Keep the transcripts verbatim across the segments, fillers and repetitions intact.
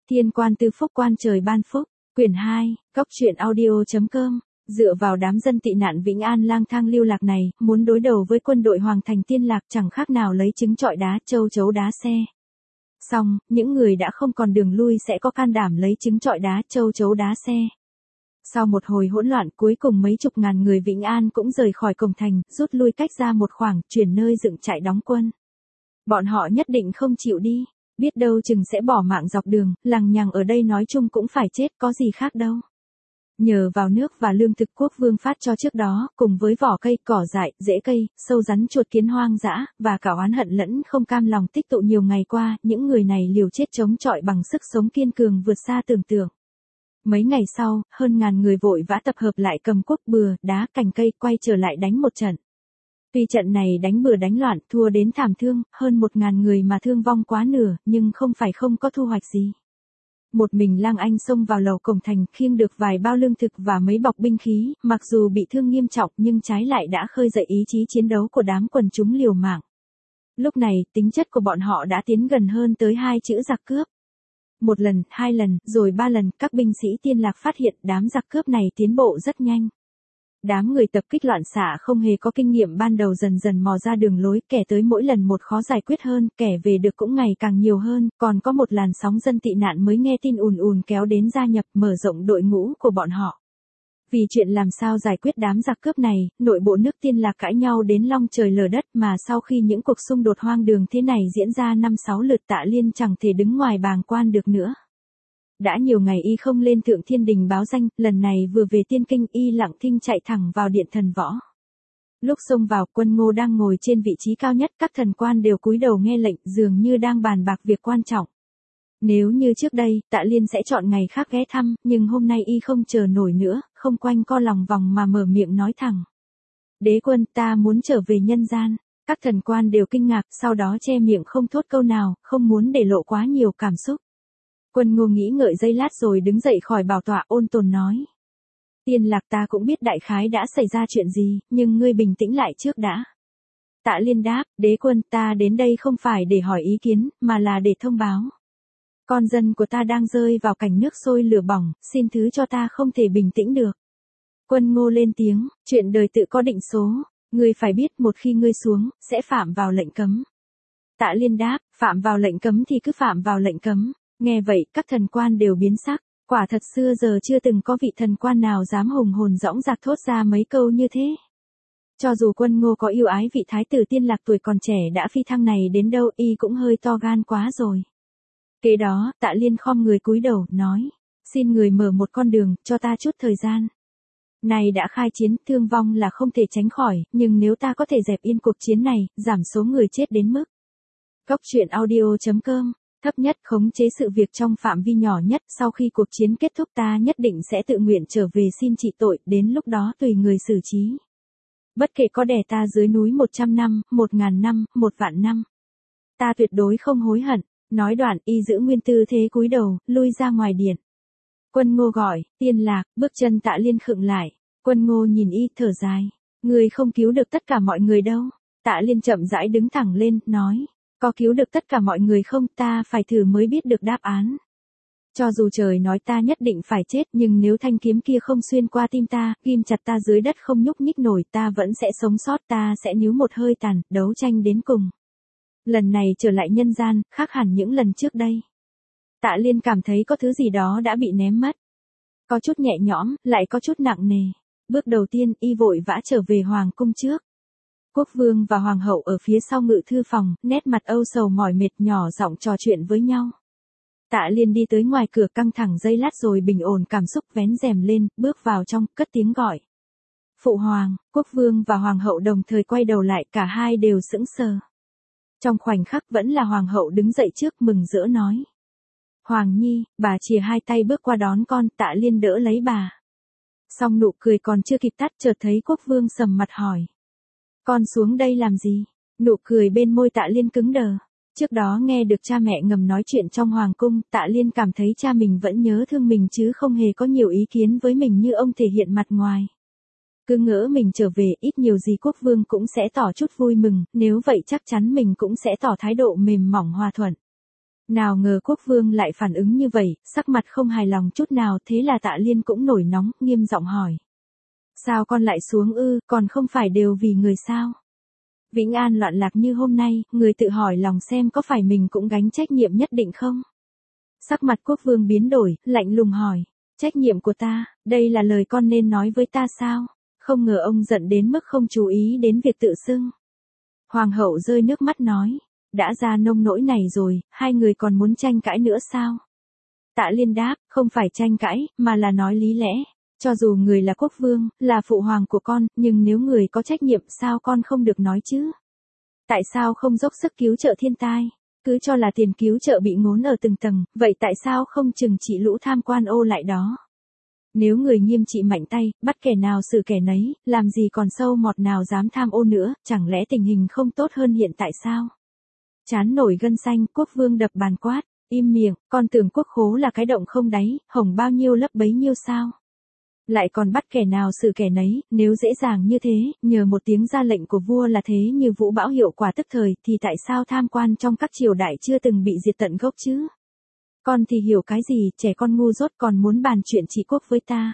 Thiên quan tư phúc quan trời ban phúc, quyển hai, cốc truyện audio chấm com. Dựa vào đám dân tị nạn Vĩnh An lang thang lưu lạc này, muốn đối đầu với quân đội Hoàng thành Tiên Lạc chẳng khác nào lấy trứng trọi đá, châu chấu đá xe. Xong, những người đã không còn đường lui sẽ có can đảm lấy trứng trọi đá, châu chấu đá xe. Sau một hồi hỗn loạn, cuối cùng mấy chục ngàn người Vĩnh An cũng rời khỏi cổng thành, rút lui cách ra một khoảng, chuyển nơi dựng trại đóng quân. Bọn họ nhất định không chịu đi, biết đâu chừng sẽ bỏ mạng dọc đường, lằng nhằng ở đây nói chung cũng phải chết, có gì khác đâu. Nhờ vào nước và lương thực quốc vương phát cho trước đó, cùng với vỏ cây, cỏ dại, rễ cây, sâu rắn chuột kiến hoang dã, và cả oán hận lẫn không cam lòng tích tụ nhiều ngày qua, những người này liều chết chống chọi bằng sức sống kiên cường vượt xa tưởng tượng. Mấy ngày sau, hơn ngàn người vội vã tập hợp lại cầm cuốc bừa, đá, cành cây, quay trở lại đánh một trận. Tuy trận này đánh bừa đánh loạn, thua đến thảm thương, hơn một ngàn người mà thương vong quá nửa, nhưng không phải không có thu hoạch gì. Một mình Lang Anh xông vào lầu cổng thành, khiêng được vài bao lương thực và mấy bọc binh khí, mặc dù bị thương nghiêm trọng nhưng trái lại đã khơi dậy ý chí chiến đấu của đám quần chúng liều mạng. Lúc này, tính chất của bọn họ đã tiến gần hơn tới hai chữ giặc cướp. Một lần, hai lần, rồi ba lần, các binh sĩ Tiên Lạc phát hiện đám giặc cướp này tiến bộ rất nhanh. Đám người tập kích loạn xạ không hề có kinh nghiệm ban đầu dần dần mò ra đường lối, kẻ tới mỗi lần một khó giải quyết hơn, kẻ về được cũng ngày càng nhiều hơn, còn có một làn sóng dân tị nạn mới nghe tin ùn ùn kéo đến gia nhập, mở rộng đội ngũ của bọn họ. Vì chuyện làm sao giải quyết đám giặc cướp này, nội bộ nước Tiên Lạc cãi nhau đến long trời lở đất, mà sau khi những cuộc xung đột hoang đường thế này diễn ra năm sáu lượt, Tạ Liên chẳng thể đứng ngoài bàng quan được nữa. Đã nhiều ngày y không lên Thượng Thiên Đình báo danh, lần này vừa về Tiên Kinh y lặng thinh chạy thẳng vào điện thần võ. Lúc xông vào, Quân Ngô đang ngồi trên vị trí cao nhất, các thần quan đều cúi đầu nghe lệnh, dường như đang bàn bạc việc quan trọng. Nếu như trước đây, Tạ Liên sẽ chọn ngày khác ghé thăm, nhưng hôm nay y không chờ nổi nữa, không quanh co lòng vòng mà mở miệng nói thẳng. Đế quân, ta muốn trở về nhân gian. Các thần quan đều kinh ngạc, sau đó che miệng không thốt câu nào, không muốn để lộ quá nhiều cảm xúc. Quân Ngô nghĩ ngợi giây lát rồi đứng dậy khỏi bảo tọa, ôn tồn nói. Tiên Lạc, ta cũng biết đại khái đã xảy ra chuyện gì, nhưng ngươi bình tĩnh lại trước đã. Tạ Liên đáp, đế quân, ta đến đây không phải để hỏi ý kiến, mà là để thông báo. Con dân của ta đang rơi vào cảnh nước sôi lửa bỏng, xin thứ cho ta không thể bình tĩnh được. Quân Ngô lên tiếng, chuyện đời tự có định số, ngươi phải biết một khi ngươi xuống, sẽ phạm vào lệnh cấm. Tạ Liên đáp, phạm vào lệnh cấm thì cứ phạm vào lệnh cấm. Nghe vậy, các thần quan đều biến sắc, quả thật xưa giờ chưa từng có vị thần quan nào dám hùng hồn dõng dạc thốt ra mấy câu như thế. Cho dù Quân Ngô có yêu ái vị thái tử Tiên Lạc tuổi còn trẻ đã phi thăng này đến đâu, y cũng hơi to gan quá rồi. Kế đó, Tạ Liên khom người cúi đầu, nói, xin người mở một con đường, cho ta chút thời gian. Này đã khai chiến, thương vong là không thể tránh khỏi, nhưng nếu ta có thể dẹp yên cuộc chiến này, giảm số người chết đến mức. Cốc truyện audio chấm com. Thấp nhất khống chế sự việc trong phạm vi nhỏ nhất, sau khi cuộc chiến kết thúc ta nhất định sẽ tự nguyện trở về xin trị tội, đến lúc đó tùy người xử trí. Bất kể có đè ta dưới núi một trăm năm, một ngàn năm, một vạn năm. Ta tuyệt đối không hối hận. Nói đoạn, y giữ nguyên tư thế cúi đầu, lui ra ngoài điện. Quân Ngô gọi, Tiên Lạc, bước chân Tạ Liên khựng lại. Quân Ngô nhìn y, thở dài. Người không cứu được tất cả mọi người đâu. Tạ Liên chậm rãi đứng thẳng lên, nói. Có cứu được tất cả mọi người không, ta phải thử mới biết được đáp án. Cho dù trời nói ta nhất định phải chết, nhưng nếu thanh kiếm kia không xuyên qua tim ta, ghim chặt ta dưới đất không nhúc nhích nổi, ta vẫn sẽ sống sót, ta sẽ níu một hơi tàn, đấu tranh đến cùng. Lần này trở lại nhân gian, khác hẳn những lần trước đây. Tạ Liên cảm thấy có thứ gì đó đã bị ném mất. Có chút nhẹ nhõm, lại có chút nặng nề. Bước đầu tiên, y vội vã trở về hoàng cung trước. Quốc vương và hoàng hậu ở phía sau ngự thư phòng, nét mặt âu sầu mỏi mệt, nhỏ giọng trò chuyện với nhau. Tạ Liên đi tới ngoài cửa, căng thẳng giây lát rồi bình ổn cảm xúc, vén rèm lên, bước vào trong, cất tiếng gọi. Phụ hoàng. Quốc vương và hoàng hậu đồng thời quay đầu lại, cả hai đều sững sờ. Trong khoảnh khắc vẫn là hoàng hậu đứng dậy trước, mừng rỡ nói. Hoàng nhi, bà chìa hai tay bước qua đón con. Tạ Liên đỡ lấy bà. Song nụ cười còn chưa kịp tắt, chợt thấy quốc vương sầm mặt hỏi. Con xuống đây làm gì? Nụ cười bên môi Tạ Liên cứng đờ. Trước đó nghe được cha mẹ ngầm nói chuyện trong hoàng cung, Tạ Liên cảm thấy cha mình vẫn nhớ thương mình chứ không hề có nhiều ý kiến với mình như ông thể hiện mặt ngoài. Cứ ngỡ mình trở về, ít nhiều gì quốc vương cũng sẽ tỏ chút vui mừng, nếu vậy chắc chắn mình cũng sẽ tỏ thái độ mềm mỏng hòa thuận. Nào ngờ quốc vương lại phản ứng như vậy, sắc mặt không hài lòng chút nào, thế là Tạ Liên cũng nổi nóng, nghiêm giọng hỏi. Sao con lại xuống ư, còn không phải đều vì người sao? Vĩnh An loạn lạc như hôm nay, người tự hỏi lòng xem có phải mình cũng gánh trách nhiệm nhất định không? Sắc mặt quốc vương biến đổi, lạnh lùng hỏi. Trách nhiệm của ta, đây là lời con nên nói với ta sao? Không ngờ ông giận đến mức không chú ý đến việc tự xưng. Hoàng hậu rơi nước mắt nói. Đã ra nông nỗi này rồi, hai người còn muốn tranh cãi nữa sao? Tạ Liên đáp, không phải tranh cãi, mà là nói lý lẽ. Cho dù người là quốc vương, là phụ hoàng của con, nhưng nếu người có trách nhiệm sao con không được nói chứ? Tại sao không dốc sức cứu trợ thiên tai? Cứ cho là tiền cứu trợ bị ngốn ở từng tầng, vậy tại sao không trừng trị lũ tham quan ô lại đó? Nếu người nghiêm trị mạnh tay, bắt kẻ nào xử kẻ nấy, làm gì còn sâu mọt nào dám tham ô nữa, chẳng lẽ tình hình không tốt hơn hiện tại sao? Chán nổi gân xanh, quốc vương đập bàn quát, im miệng, con tưởng quốc khố là cái động không đáy, hổng bao nhiêu lấp bấy nhiêu sao? Lại còn bắt kẻ nào xử kẻ nấy, nếu dễ dàng như thế, nhờ một tiếng ra lệnh của vua là thế như vũ bão hiệu quả tức thời, thì tại sao tham quan trong các triều đại chưa từng bị diệt tận gốc chứ? Con thì hiểu cái gì, trẻ con ngu dốt còn muốn bàn chuyện trị quốc với ta.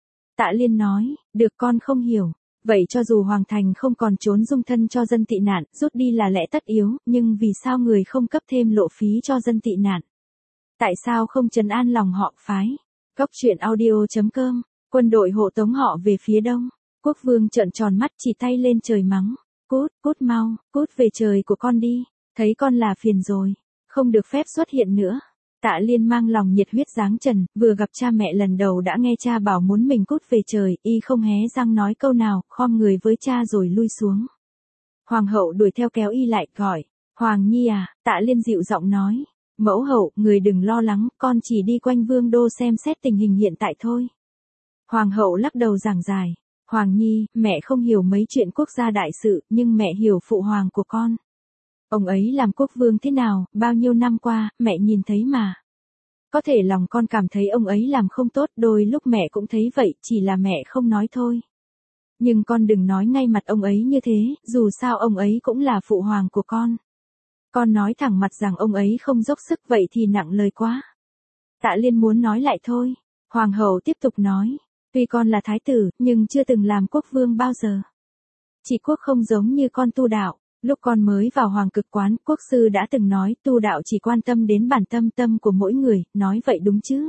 Tạ Liên nói, được con không hiểu. Vậy cho dù hoàng thành không còn trốn dung thân cho dân tị nạn, rút đi là lẽ tất yếu, nhưng vì sao người không cấp thêm lộ phí cho dân tị nạn? Tại sao không trấn an lòng họ phái? Góc truyện audio chấm com. Quân đội hộ tống họ về phía đông. Quốc vương trợn tròn mắt chỉ tay lên trời mắng. Cút, cút mau, cút về trời của con đi. Thấy con là phiền rồi. Không được phép xuất hiện nữa. Tạ Liên mang lòng nhiệt huyết giáng trần, vừa gặp cha mẹ lần đầu đã nghe cha bảo muốn mình cút về trời, y không hé răng nói câu nào, khom người với cha rồi lui xuống. Hoàng hậu đuổi theo kéo y lại, gọi. Hoàng Nhi à, Tạ Liên dịu giọng nói. Mẫu hậu, người đừng lo lắng, con chỉ đi quanh vương đô xem xét tình hình hiện tại thôi. Hoàng hậu lắc đầu giảng giải. Hoàng Nhi, mẹ không hiểu mấy chuyện quốc gia đại sự, nhưng mẹ hiểu phụ hoàng của con. Ông ấy làm quốc vương thế nào, bao nhiêu năm qua, mẹ nhìn thấy mà. Có thể lòng con cảm thấy ông ấy làm không tốt, đôi lúc mẹ cũng thấy vậy, chỉ là mẹ không nói thôi. Nhưng con đừng nói ngay mặt ông ấy như thế, dù sao ông ấy cũng là phụ hoàng của con. Con nói thẳng mặt rằng ông ấy không dốc sức vậy thì nặng lời quá. Tạ Liên muốn nói lại thôi. Hoàng hậu tiếp tục nói. Tuy con là thái tử, nhưng chưa từng làm quốc vương bao giờ. Chỉ quốc không giống như con tu đạo. Lúc con mới vào hoàng cực quán, quốc sư đã từng nói tu đạo chỉ quan tâm đến bản tâm tâm của mỗi người, nói vậy đúng chứ?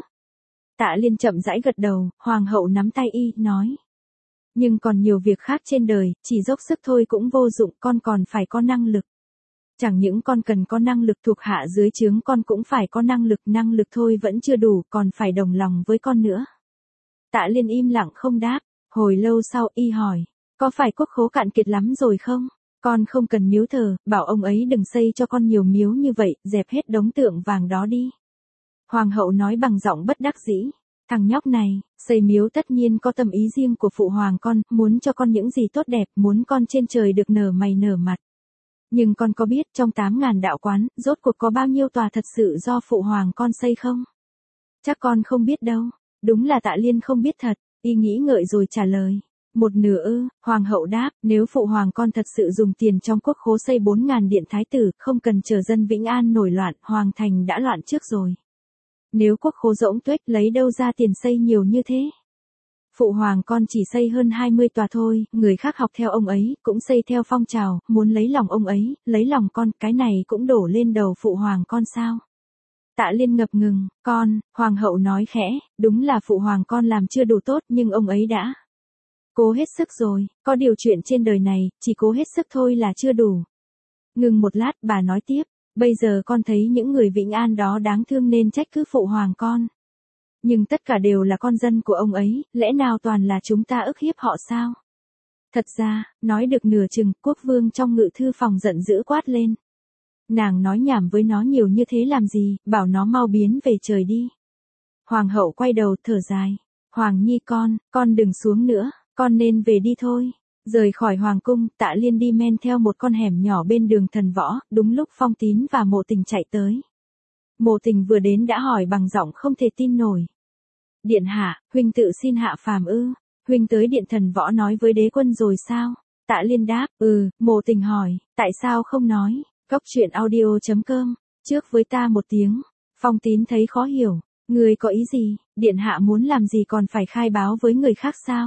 Tạ Liên chậm rãi gật đầu, hoàng hậu nắm tay y, nói. Nhưng còn nhiều việc khác trên đời, chỉ dốc sức thôi cũng vô dụng, con còn phải có năng lực. Chẳng những con cần có năng lực thuộc hạ dưới trướng, con cũng phải có năng lực, năng lực thôi vẫn chưa đủ, còn phải đồng lòng với con nữa. Tạ Liên im lặng không đáp, hồi lâu sau y hỏi, có phải quốc khố cạn kiệt lắm rồi không? Con không cần miếu thờ, bảo ông ấy đừng xây cho con nhiều miếu như vậy, dẹp hết đống tượng vàng đó đi. Hoàng hậu nói bằng giọng bất đắc dĩ, thằng nhóc này, xây miếu tất nhiên có tâm ý riêng của phụ hoàng con, muốn cho con những gì tốt đẹp, muốn con trên trời được nở mày nở mặt. Nhưng con có biết trong tám ngàn đạo quán, rốt cuộc có bao nhiêu tòa thật sự do phụ hoàng con xây không? Chắc con không biết đâu. Đúng là Tạ Liên không biết thật, y nghĩ ngợi rồi trả lời. Một nửa ư, hoàng hậu đáp, nếu phụ hoàng con thật sự dùng tiền trong quốc khố xây bốn ngàn điện thái tử, không cần chờ dân Vĩnh An nổi loạn, hoàng thành đã loạn trước rồi. Nếu quốc khố rỗng tuếch lấy đâu ra tiền xây nhiều như thế? Phụ hoàng con chỉ xây hơn hai mươi tòa thôi, người khác học theo ông ấy, cũng xây theo phong trào, muốn lấy lòng ông ấy, lấy lòng con, cái này cũng đổ lên đầu phụ hoàng con sao? Tạ Liên ngập ngừng, con, hoàng hậu nói khẽ, đúng là phụ hoàng con làm chưa đủ tốt, nhưng ông ấy đã cố hết sức rồi, có điều chuyện trên đời này, chỉ cố hết sức thôi là chưa đủ. Ngừng một lát, bà nói tiếp, bây giờ con thấy những người Vĩnh An đó đáng thương nên trách cứ phụ hoàng con. Nhưng tất cả đều là con dân của ông ấy, lẽ nào toàn là chúng ta ức hiếp họ sao? Thật ra, nói được nửa chừng, quốc vương trong ngự thư phòng giận dữ quát lên. Nàng nói nhảm với nó nhiều như thế làm gì, bảo nó mau biến về trời đi. Hoàng hậu quay đầu thở dài. Hoàng Nhi con, con đừng xuống nữa, con nên về đi thôi. Rời khỏi hoàng cung, Tạ Liên đi men theo một con hẻm nhỏ bên đường Thần Võ, đúng lúc Phong Tín và Mộ Tình chạy tới. Mộ Tình vừa đến đã hỏi bằng giọng không thể tin nổi. Điện hạ, huynh tự xin hạ phàm ư, huynh tới điện Thần Võ nói với đế quân rồi sao? Tạ Liên đáp, ừ. Mộ Tình hỏi, tại sao không nói? Góc truyện audio chấm com trước với ta một tiếng. Phong Tín thấy khó hiểu, người có ý gì, điện hạ muốn làm gì còn phải khai báo với người khác sao?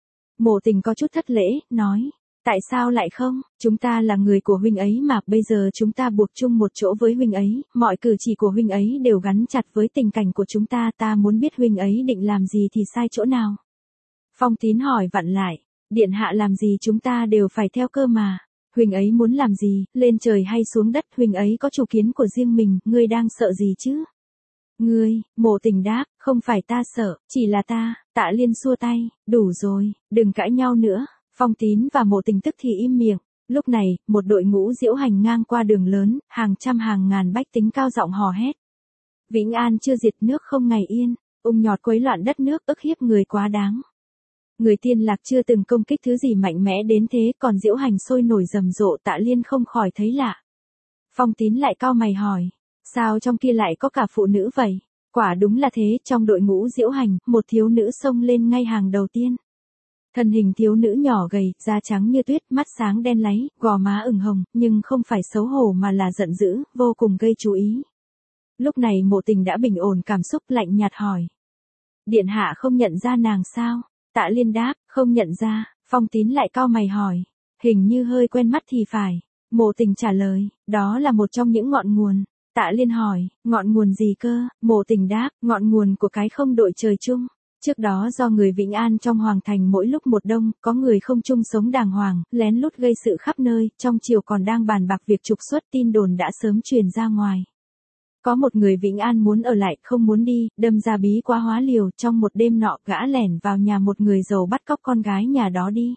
Mộ Tình có chút thất lễ, nói, tại sao lại không, chúng ta là người của huynh ấy mà, bây giờ chúng ta buộc chung một chỗ với huynh ấy, mọi cử chỉ của huynh ấy đều gắn chặt với tình cảnh của chúng ta, ta muốn biết huynh ấy định làm gì thì sai chỗ nào. Phong Tín hỏi vặn lại, điện hạ làm gì chúng ta đều phải theo cơ mà. Huynh ấy muốn làm gì, lên trời hay xuống đất, huynh ấy có chủ kiến của riêng mình, ngươi đang sợ gì chứ? Ngươi, Mộ Tình đáp, không phải ta sợ, chỉ là ta, Tạ Liên xua tay, đủ rồi, đừng cãi nhau nữa. Phong Tín và Mộ Tình tức thì im miệng. Lúc này, một đội ngũ diễu hành ngang qua đường lớn, hàng trăm hàng ngàn bách tính cao giọng hò hét. Vĩnh An chưa diệt nước không ngày yên, ung nhọt quấy loạn đất nước, ức hiếp người quá đáng. Người Tiên Lạc chưa từng công kích thứ gì mạnh mẽ đến thế, còn diễu hành sôi nổi rầm rộ, Tạ Liên không khỏi thấy lạ. Phong Tín lại cau mày hỏi, sao trong kia lại có cả phụ nữ vậy? Quả đúng là thế, trong đội ngũ diễu hành, một thiếu nữ xông lên ngay hàng đầu tiên. Thân hình thiếu nữ nhỏ gầy, da trắng như tuyết, mắt sáng đen láy, gò má ửng hồng, nhưng không phải xấu hổ mà là giận dữ, vô cùng gây chú ý. Lúc này Mộ Tình đã bình ổn cảm xúc, lạnh nhạt hỏi. Điện hạ không nhận ra nàng sao? Tạ Liên đáp, không nhận ra. Phong Tín lại cau mày hỏi, hình như hơi quen mắt thì phải. Mộ Tình trả lời, đó là một trong những ngọn nguồn. Tạ Liên hỏi, ngọn nguồn gì cơ? Mộ Tình đáp, ngọn nguồn của cái không đội trời chung. Trước đó do người Vĩnh An trong hoàng thành mỗi lúc một đông, có người không chung sống đàng hoàng, lén lút gây sự khắp nơi, trong triều còn đang bàn bạc việc trục xuất, tin đồn đã sớm truyền ra ngoài. Có một người Vĩnh An muốn ở lại, không muốn đi, đâm ra bí quá hóa liều, trong một đêm nọ gã lẻn vào nhà một người giàu bắt cóc con gái nhà đó đi.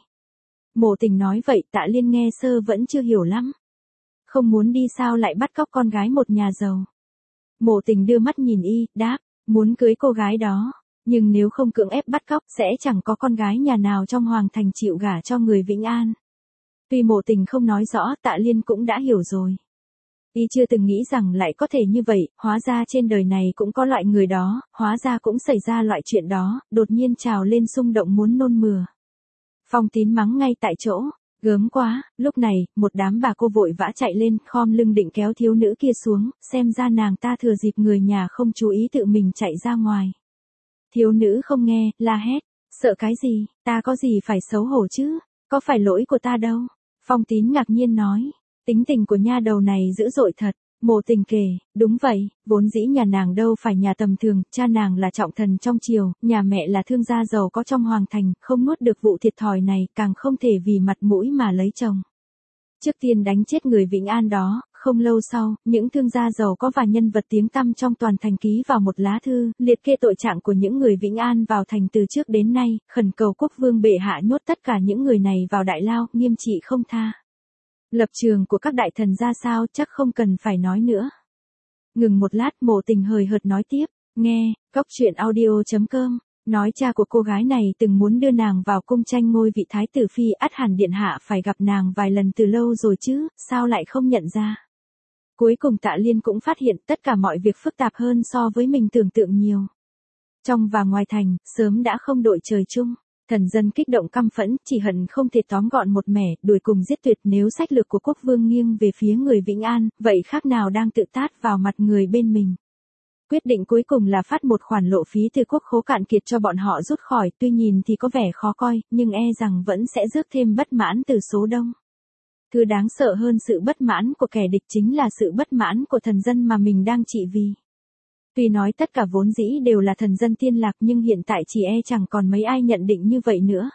Mộ Tình nói vậy, Tạ Liên nghe sơ vẫn chưa hiểu lắm. Không muốn đi sao lại bắt cóc con gái một nhà giàu? Mộ Tình đưa mắt nhìn y, đáp, muốn cưới cô gái đó. Nhưng nếu không cưỡng ép bắt cóc, sẽ chẳng có con gái nhà nào trong hoàng thành chịu gả cho người Vĩnh An. Tuy Mộ Tình không nói rõ, Tạ Liên cũng đã hiểu rồi. Y chưa từng nghĩ rằng lại có thể như vậy, hóa ra trên đời này cũng có loại người đó, hóa ra cũng xảy ra loại chuyện đó, đột nhiên trào lên xung động muốn nôn mửa. Phong Tín mắng ngay tại chỗ, gớm quá. Lúc này, một đám bà cô vội vã chạy lên, khom lưng định kéo thiếu nữ kia xuống, xem ra nàng ta thừa dịp người nhà không chú ý tự mình chạy ra ngoài. Thiếu nữ không nghe, la hét, sợ cái gì, ta có gì phải xấu hổ chứ, có phải lỗi của ta đâu. Phong Tín ngạc nhiên nói, tính tình của nha đầu này dữ dội thật. Mộ Tình kể, đúng vậy, vốn dĩ nhà nàng đâu phải nhà tầm thường, cha nàng là trọng thần trong triều, nhà mẹ là thương gia giàu có trong hoàng thành, không nuốt được vụ thiệt thòi này, càng không thể vì mặt mũi mà lấy chồng. Trước tiên đánh chết người Vĩnh An đó, không lâu sau, những thương gia giàu có và nhân vật tiếng tăm trong toàn thành ký vào một lá thư, liệt kê tội trạng của những người Vĩnh An vào thành từ trước đến nay, khẩn cầu quốc vương bệ hạ nhốt tất cả những người này vào đại lao, nghiêm trị không tha. Lập trường của các đại thần ra sao chắc không cần phải nói nữa. Ngừng một lát, Mộ Tình hời hợt nói tiếp, nghe, cóc truyện audio chấm com, nói cha của cô gái này từng muốn đưa nàng vào cung tranh ngôi vị thái tử phi, ắt hẳn điện hạ phải gặp nàng vài lần từ lâu rồi chứ, sao lại không nhận ra. Cuối cùng Tạ Liên cũng phát hiện tất cả mọi việc phức tạp hơn so với mình tưởng tượng nhiều. Trong và ngoài thành, sớm đã không đội trời chung. Thần dân kích động căm phẫn, chỉ hận không thể tóm gọn một mẻ, đuổi cùng giết tuyệt. Nếu sách lược của quốc vương nghiêng về phía người Vĩnh An, vậy khác nào đang tự tát vào mặt người bên mình. Quyết định cuối cùng là phát một khoản lộ phí từ quốc khố cạn kiệt cho bọn họ rút khỏi, tuy nhìn thì có vẻ khó coi, nhưng e rằng vẫn sẽ rước thêm bất mãn từ số đông. Thứ đáng sợ hơn sự bất mãn của kẻ địch chính là sự bất mãn của thần dân mà mình đang trị vì. Tuy nói tất cả vốn dĩ đều là thần dân Tiên Lạc nhưng hiện tại chỉ e chẳng còn mấy ai nhận định như vậy nữa.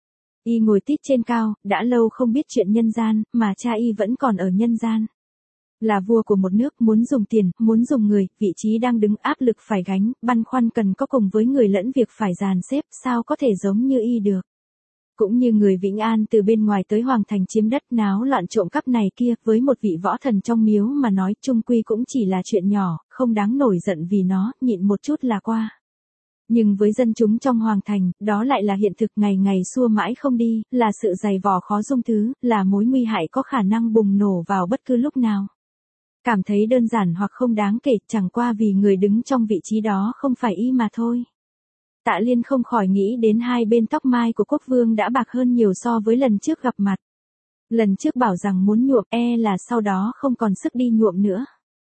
Y ngồi tít trên cao, đã lâu không biết chuyện nhân gian, mà cha y vẫn còn ở nhân gian. Là vua của một nước, muốn dùng tiền, muốn dùng người, vị trí đang đứng, áp lực phải gánh, băn khoăn cần có cùng với người lẫn việc phải dàn xếp, sao có thể giống như y được. Cũng như người Vĩnh An từ bên ngoài tới hoàng thành chiếm đất náo loạn trộm cắp này kia, với một vị võ thần trong miếu mà nói chung quy cũng chỉ là chuyện nhỏ, không đáng nổi giận vì nó, nhịn một chút là qua. Nhưng với dân chúng trong hoàng thành, đó lại là hiện thực ngày ngày xua mãi không đi, là sự dày vò khó dung thứ, là mối nguy hại có khả năng bùng nổ vào bất cứ lúc nào. Cảm thấy đơn giản hoặc không đáng kể, chẳng qua vì người đứng trong vị trí đó không phải y mà thôi. Tạ Liên không khỏi nghĩ đến hai bên tóc mai của quốc vương đã bạc hơn nhiều so với lần trước gặp mặt. Lần trước bảo rằng muốn nhuộm, e là sau đó không còn sức đi nhuộm nữa.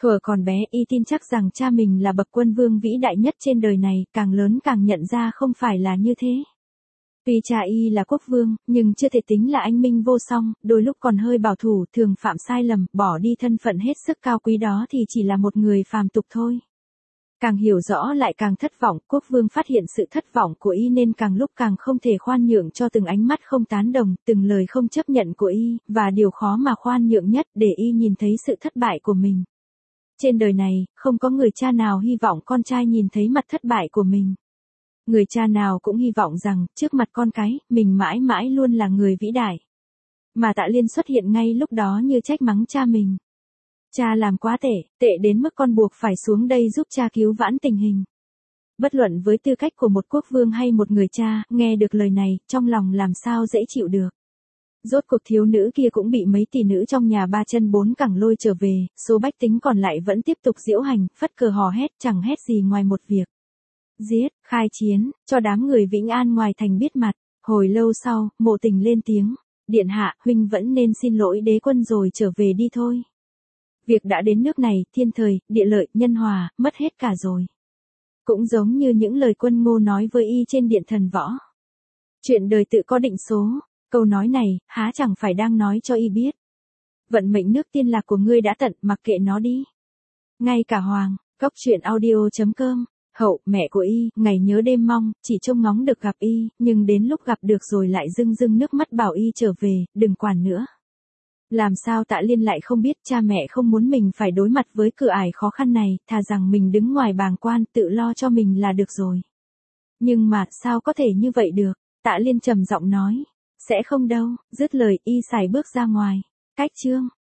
Thuở còn bé y tin chắc rằng cha mình là bậc quân vương vĩ đại nhất trên đời này, càng lớn càng nhận ra không phải là như thế. Tuy cha y là quốc vương, nhưng chưa thể tính là anh minh vô song, đôi lúc còn hơi bảo thủ, thường phạm sai lầm, bỏ đi thân phận hết sức cao quý đó thì chỉ là một người phàm tục thôi. Càng hiểu rõ lại càng thất vọng, quốc vương phát hiện sự thất vọng của y nên càng lúc càng không thể khoan nhượng cho từng ánh mắt không tán đồng, từng lời không chấp nhận của y, và điều khó mà khoan nhượng nhất để y nhìn thấy sự thất bại của mình. Trên đời này, không có người cha nào hy vọng con trai nhìn thấy mặt thất bại của mình. Người cha nào cũng hy vọng rằng, trước mặt con cái, mình mãi mãi luôn là người vĩ đại. Mà Tạ Liên xuất hiện ngay lúc đó như trách mắng cha mình. Cha làm quá tệ, tệ đến mức con buộc phải xuống đây giúp cha cứu vãn tình hình. Bất luận với tư cách của một quốc vương hay một người cha, nghe được lời này, trong lòng làm sao dễ chịu được. Rốt cuộc thiếu nữ kia cũng bị mấy tỷ nữ trong nhà ba chân bốn cẳng lôi trở về, số bách tính còn lại vẫn tiếp tục diễu hành, phất cờ hò hét, chẳng hét gì ngoài một việc. Giết, khai chiến, cho đám người Vĩnh An ngoài thành biết mặt. Hồi lâu sau, Mộ Tình lên tiếng, điện hạ, huynh vẫn nên xin lỗi đế quân rồi trở về đi thôi. Việc đã đến nước này, thiên thời, địa lợi, nhân hòa, mất hết cả rồi. Cũng giống như những lời Quân Ngô nói với y trên điện thần võ. Chuyện đời tự có định số, câu nói này, há chẳng phải đang nói cho y biết. Vận mệnh nước tiên lạc của ngươi đã tận, mặc kệ nó đi. Ngay cả Hoàng, Cốc Truyện Audio chấm com, Hậu, mẹ của y, ngày nhớ đêm mong, chỉ trông ngóng được gặp y, nhưng đến lúc gặp được rồi lại rưng rưng nước mắt bảo y trở về, đừng quản nữa. Làm sao Tạ Liên lại không biết cha mẹ không muốn mình phải đối mặt với cửa ải khó khăn này, thà rằng mình đứng ngoài bàng quan tự lo cho mình là được rồi. Nhưng mà, sao có thể như vậy được? Tạ Liên trầm giọng nói, sẽ không đâu, dứt lời y sải bước ra ngoài. Cách chương